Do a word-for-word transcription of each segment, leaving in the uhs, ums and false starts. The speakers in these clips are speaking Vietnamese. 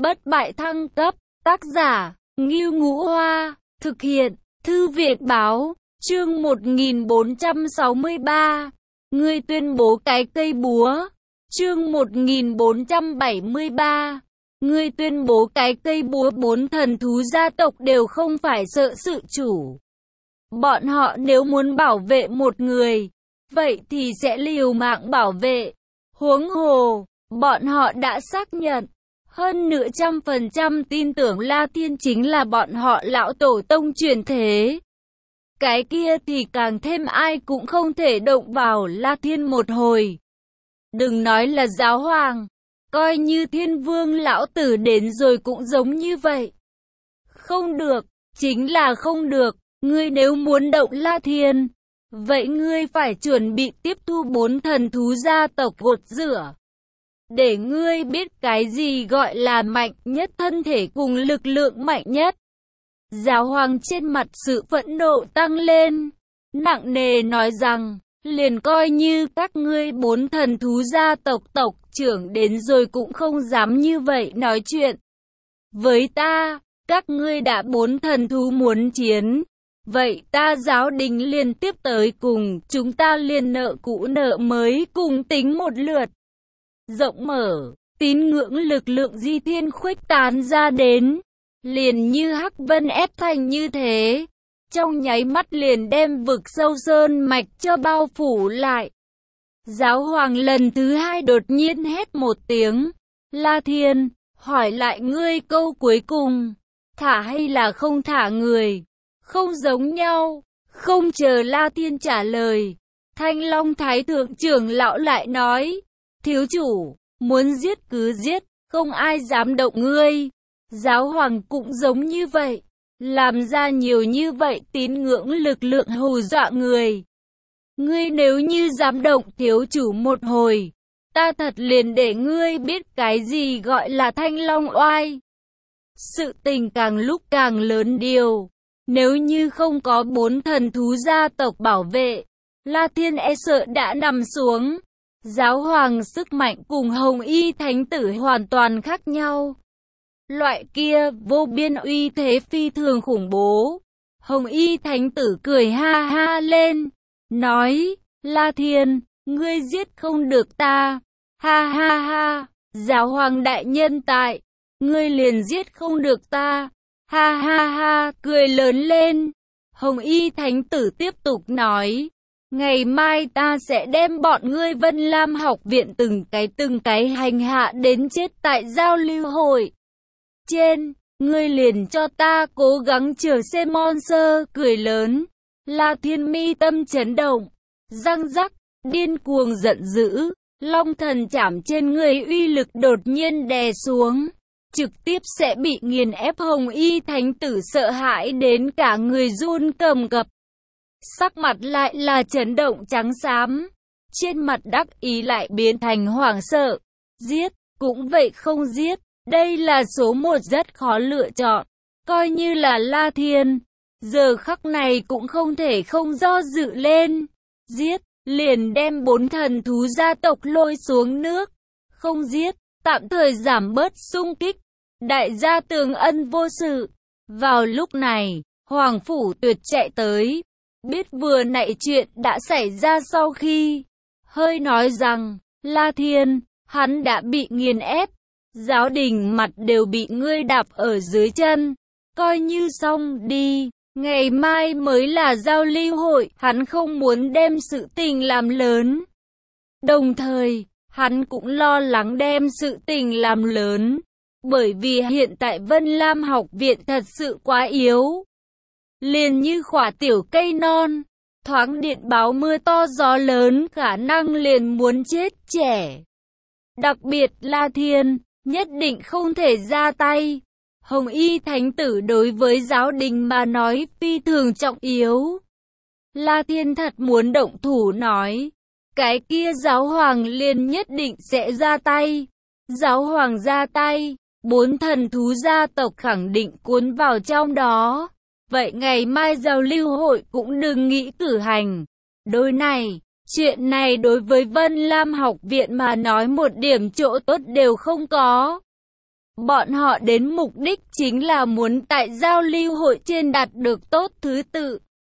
Bất bại thăng cấp, tác giả, Ngưu Ngũ Hoa, thực hiện, Thư viện báo, chương một nghìn bốn trăm sáu mươi ba. Ngươi tuyên bố cái cây búa, chương một nghìn bốn trăm bảy mươi ba. Ngươi tuyên bố cái cây búa. Bốn thần thú gia tộc đều không phải sợ sự chủ. Bọn họ nếu muốn bảo vệ một người, vậy thì sẽ liều mạng bảo vệ. Huống hồ, bọn họ đã xác nhận, hơn nửa trăm phần trăm tin tưởng La Thiên chính là bọn họ lão tổ tông truyền thế. Cái kia thì càng thêm ai cũng không thể động vào La Thiên một hồi. Đừng nói là giáo hoàng, coi như Thiên Vương lão tử đến rồi cũng giống như vậy. Không được, chính là không được. Ngươi nếu muốn động La Thiên, vậy ngươi phải chuẩn bị tiếp thu bốn thần thú gia tộc gột rửa. Để ngươi biết cái gì gọi là mạnh nhất thân thể cùng lực lượng mạnh nhất. Giáo hoàng trên mặt sự phẫn nộ tăng lên, nặng nề nói rằng, liền coi như các ngươi bốn thần thú gia tộc tộc trưởng đến rồi cũng không dám như vậy nói chuyện. Với ta, các ngươi đã bốn thần thú muốn chiến, vậy ta giáo đình liền tiếp tới cùng, chúng ta liền nợ cũ nợ mới cùng tính một lượt. Rộng mở, tín ngưỡng lực lượng di thiên khuếch tán ra đến, liền như hắc vân ép thành như thế, trong nháy mắt liền đem vực sâu sơn mạch cho bao phủ lại. Giáo hoàng lần thứ hai đột nhiên hét một tiếng, La Thiên, hỏi lại ngươi câu cuối cùng, thả hay là không thả người? Không giống nhau. Không chờ La Thiên trả lời, Thanh Long Thái Thượng trưởng lão lại nói, thiếu chủ, muốn giết cứ giết, không ai dám động ngươi. Giáo hoàng cũng giống như vậy, làm ra nhiều như vậy tín ngưỡng lực lượng hù dọa người. Ngươi nếu như dám động thiếu chủ một hồi, ta thật liền để ngươi biết cái gì gọi là Thanh Long oai. Sự tình càng lúc càng lớn điều. Nếu như không có bốn thần thú gia tộc bảo vệ, La Thiên e sợ đã nằm xuống. Giáo hoàng sức mạnh cùng Hồng Y Thánh Tử hoàn toàn khác nhau. Loại kia vô biên uy thế phi thường khủng bố. Hồng Y Thánh Tử cười ha ha lên, nói, La Thiên, ngươi giết không được ta. Ha ha ha, giáo hoàng đại nhân tại, ngươi liền giết không được ta. Ha ha ha, cười lớn lên. Hồng Y Thánh Tử tiếp tục nói, ngày mai ta sẽ đem bọn ngươi Vân Lam học viện từng cái từng cái hành hạ đến chết tại giao lưu hội. Trên, ngươi liền cho ta cố gắng chờ xem monster, cười lớn. La Thiên mi tâm chấn động, răng rắc, điên cuồng giận dữ, long thần chảm trên người uy lực đột nhiên đè xuống. Trực tiếp sẽ bị nghiền ép. Hồng Y Thánh Tử sợ hãi đến cả người run cầm cập. Sắc mặt lại là chấn động trắng xám. Trên mặt đắc ý lại biến thành hoảng sợ. Giết, cũng vậy không giết. Đây là số một rất khó lựa chọn. Coi như là La Thiên, giờ khắc này cũng không thể không do dự lên. Giết, liền đem bốn thần thú gia tộc lôi xuống nước. Không giết, tạm thời giảm bớt xung kích. Đại gia Tường Ân vô sự. Vào lúc này, Hoàng Phủ Tuyệt chạy tới, biết vừa nãy chuyện đã xảy ra sau khi hơi nói rằng, La Thiên, hắn đã bị nghiền ép, giáo đình mặt đều bị ngươi đạp ở dưới chân, coi như xong đi, ngày mai mới là giao lưu hội, hắn không muốn đem sự tình làm lớn. Đồng thời, hắn cũng lo lắng đem sự tình làm lớn. Bởi vì hiện tại Vân Lam học viện thật sự quá yếu. Liền như khỏa tiểu cây non, thoáng điện báo mưa to gió lớn khả năng liền muốn chết trẻ. Đặc biệt La Thiên, nhất định không thể ra tay. Hồng Y Thánh Tử đối với giáo đình mà nói phi thường trọng yếu. La Thiên thật muốn động thủ nói, cái kia giáo hoàng liền nhất định sẽ ra tay. Giáo hoàng ra tay, bốn thần thú gia tộc khẳng định cuốn vào trong đó. Vậy ngày mai giao lưu hội cũng đừng nghĩ cử hành. Đôi này, chuyện này đối với Vân Lam học viện mà nói một điểm chỗ tốt đều không có. Bọn họ đến mục đích chính là muốn tại giao lưu hội trên đạt được tốt thứ tự.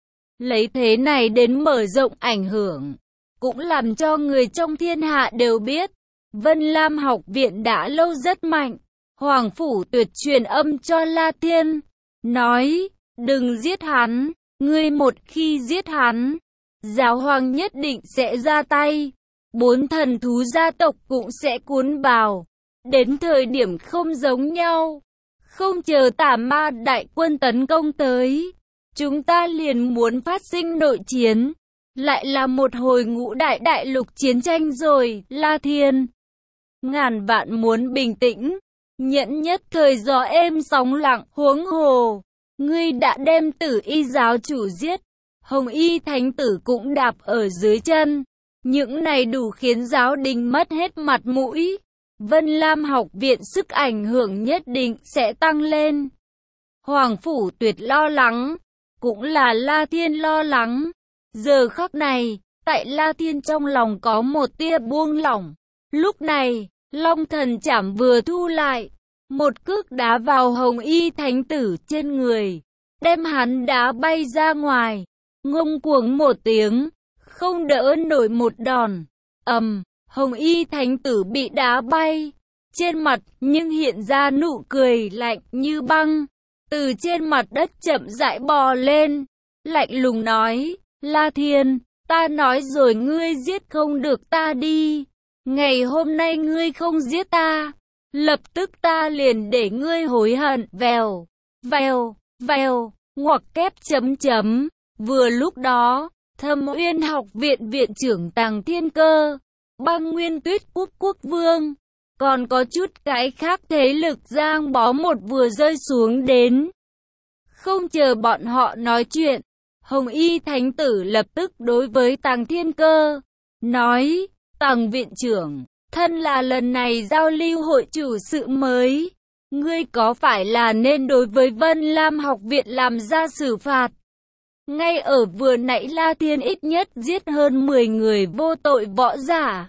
Lấy thế này đến mở rộng ảnh hưởng, cũng làm cho người trong thiên hạ đều biết, Vân Lam học viện đã lâu rất mạnh. Hoàng Phủ Tuyệt truyền âm cho La Thiên, nói, đừng giết hắn, ngươi một khi giết hắn, giáo hoàng nhất định sẽ ra tay, bốn thần thú gia tộc cũng sẽ cuốn vào, đến thời điểm không giống nhau, không chờ tà ma đại quân tấn công tới, chúng ta liền muốn phát sinh nội chiến, lại là một hồi ngũ đại đại lục chiến tranh rồi. La Thiên ngàn vạn muốn bình tĩnh, nhẫn nhất thời gió êm sóng lặng. Huống hồ, ngươi đã đem Tử Y giáo chủ giết, Hồng Y thánh tử cũng đạp ở dưới chân, những này đủ khiến giáo đình mất hết mặt mũi. Vân Lam học viện sức ảnh hưởng nhất định sẽ tăng lên. Hoàng Phủ Tuyệt lo lắng, cũng là La Thiên lo lắng. Giờ khắc này, tại La Thiên trong lòng có một tia buông lỏng. Lúc này, Long Thần Chảm vừa thu lại, một cước đá vào Hồng Y thánh tử trên người, đem hắn đá bay ra ngoài, ngông cuồng một tiếng, không đỡ nổi một đòn. Ầm, Hồng Y thánh tử bị đá bay, trên mặt nhưng hiện ra nụ cười lạnh như băng, từ trên mặt đất chậm rãi bò lên, lạnh lùng nói, La Thiên, ta nói rồi ngươi giết không được ta đi, ngày hôm nay ngươi không giết ta, lập tức ta liền để ngươi hối hận. Vèo, vèo, vèo, ngoặc kép chấm chấm. Vừa lúc đó, Thâm Uyên học viện viện trưởng Tàng Thiên Cơ, Băng Nguyên Tuyết Quốc quốc vương, còn có chút cái khác thế lực giang bó một vừa rơi xuống đến. Không chờ bọn họ nói chuyện, Hồng Y thánh tử lập tức đối với Tàng Thiên Cơ, nói, Tàng viện trưởng, thân là lần này giao lưu hội chủ sự mới, ngươi có phải là nên đối với Vân Lam học viện làm ra xử phạt? Ngay ở vừa nãy La Thiên ít nhất giết hơn mười người vô tội võ giả.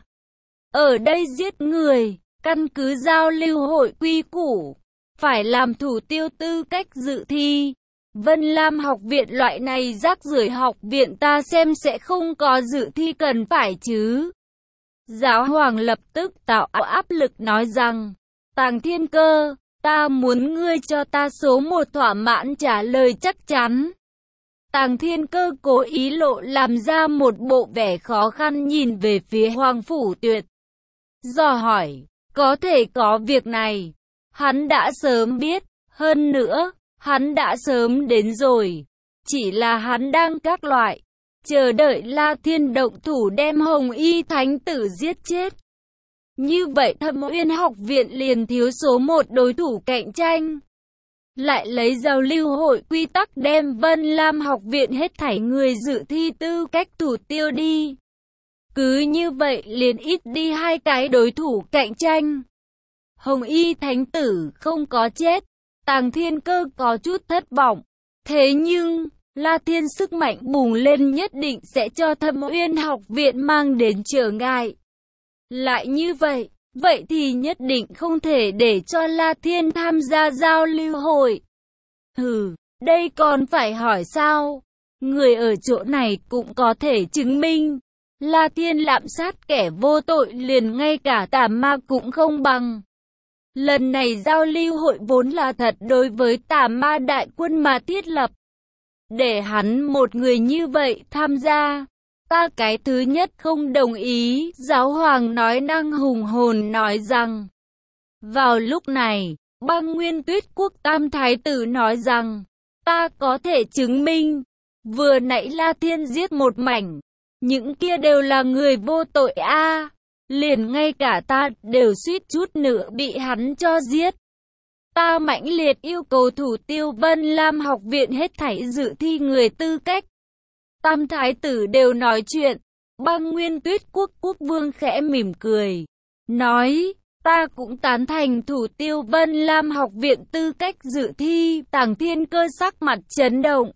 Ở đây giết người, căn cứ giao lưu hội quy củ, phải làm thủ tiêu tư cách dự thi. Vân Lam học viện loại này rác rưởi học viện ta xem sẽ không có dự thi cần phải chứ. Giáo hoàng lập tức tạo áp lực nói rằng, Tàng Thiên Cơ, ta muốn ngươi cho ta số một thỏa mãn trả lời chắc chắn. Tàng Thiên Cơ cố ý lộ làm ra một bộ vẻ khó khăn nhìn về phía Hoàng Phủ Tuyệt. Dò hỏi, có thể có việc này, hắn đã sớm biết, hơn nữa, hắn đã sớm đến rồi, chỉ là hắn đang các loại, chờ đợi La Thiên động thủ đem Hồng Y thánh tử giết chết. Như vậy Thâm Uyên học viện liền thiếu số một đối thủ cạnh tranh. Lại lấy giao lưu hội quy tắc đem Vân Lam học viện hết thảy người dự thi tư cách thủ tiêu đi. Cứ như vậy liền ít đi hai cái đối thủ cạnh tranh. Hồng Y thánh tử không có chết, Tàng Thiên Cơ có chút thất vọng. Thế nhưng, La Thiên sức mạnh bùng lên nhất định sẽ cho Thâm Uyên học viện mang đến trở ngại. Lại như vậy, vậy thì nhất định không thể để cho La Thiên tham gia giao lưu hội. Hừ, đây còn phải hỏi sao? Người ở chỗ này cũng có thể chứng minh. La Thiên lạm sát kẻ vô tội liền ngay cả tà ma cũng không bằng. Lần này giao lưu hội vốn là thật đối với tà ma đại quân mà thiết lập. Để hắn một người như vậy tham gia, ta cái thứ nhất không đồng ý. Giáo hoàng nói năng hùng hồn nói rằng. Vào lúc này, Băng Nguyên Tuyết Quốc Tam Thái tử nói rằng, ta có thể chứng minh, vừa nãy La Thiên giết một mảnh, những kia đều là người vô tội a, à, liền ngay cả ta đều suýt chút nữa bị hắn cho giết. Ta mãnh liệt yêu cầu thủ tiêu Vân Lam học viện hết thảy dự thi người tư cách. Tam Thái tử đều nói chuyện, Băng Nguyên Tuyết Quốc quốc vương khẽ mỉm cười, nói, ta cũng tán thành thủ tiêu Vân Lam học viện tư cách dự thi. Tàng Thiên Cơ sắc mặt chấn động,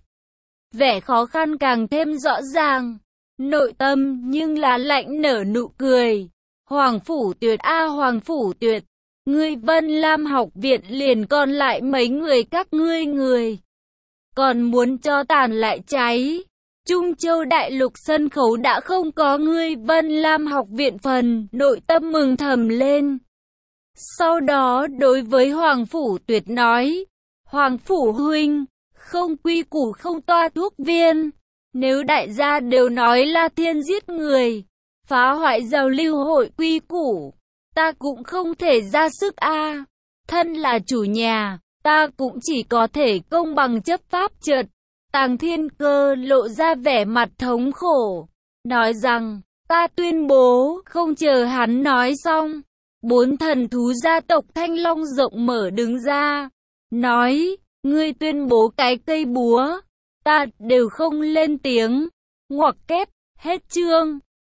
vẻ khó khăn càng thêm rõ ràng, nội tâm nhưng là lạnh nở nụ cười. Hoàng Phủ Tuyệt a à, Hoàng Phủ Tuyệt, ngươi Vân Lam học viện liền còn lại mấy người các ngươi người. Còn muốn cho tàn lại cháy. Trung Châu đại lục sân khấu đã không có ngươi Vân Lam học viện phần, nội tâm mừng thầm lên. Sau đó đối với Hoàng Phủ Tuyệt nói, Hoàng Phủ huynh, không quy củ không toa thuốc viên. Nếu đại gia đều nói là thiên giết người, phá hoại giao lưu hội quy củ, ta cũng không thể ra sức a. Thân là chủ nhà, ta cũng chỉ có thể công bằng chấp pháp chợt. Tàng Thiên Cơ lộ ra vẻ mặt thống khổ, nói rằng, ta tuyên bố, không chờ hắn nói xong. Bốn thần thú gia tộc Thanh Long rộng mở đứng ra, nói, ngươi tuyên bố cái cây búa, ta đều không lên tiếng, ngoặc kép, hết chương.